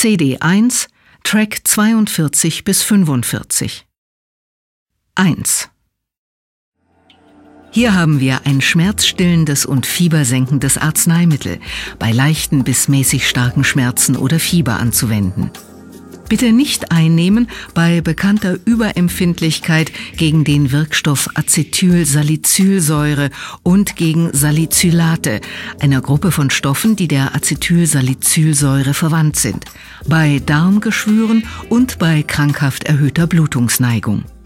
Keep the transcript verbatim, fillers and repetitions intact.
C D eins, Track zweiundvierzig bis fünfundvierzig. eins. Hier haben wir ein schmerzstillendes und fiebersenkendes Arzneimittel bei leichten bis mäßig starken Schmerzen oder Fieber anzuwenden. Bitte nicht einnehmen bei bekannter Überempfindlichkeit gegen den Wirkstoff Acetylsalicylsäure und gegen Salicylate, einer Gruppe von Stoffen, die der Acetylsalicylsäure verwandt sind, bei Darmgeschwüren und bei krankhaft erhöhter Blutungsneigung.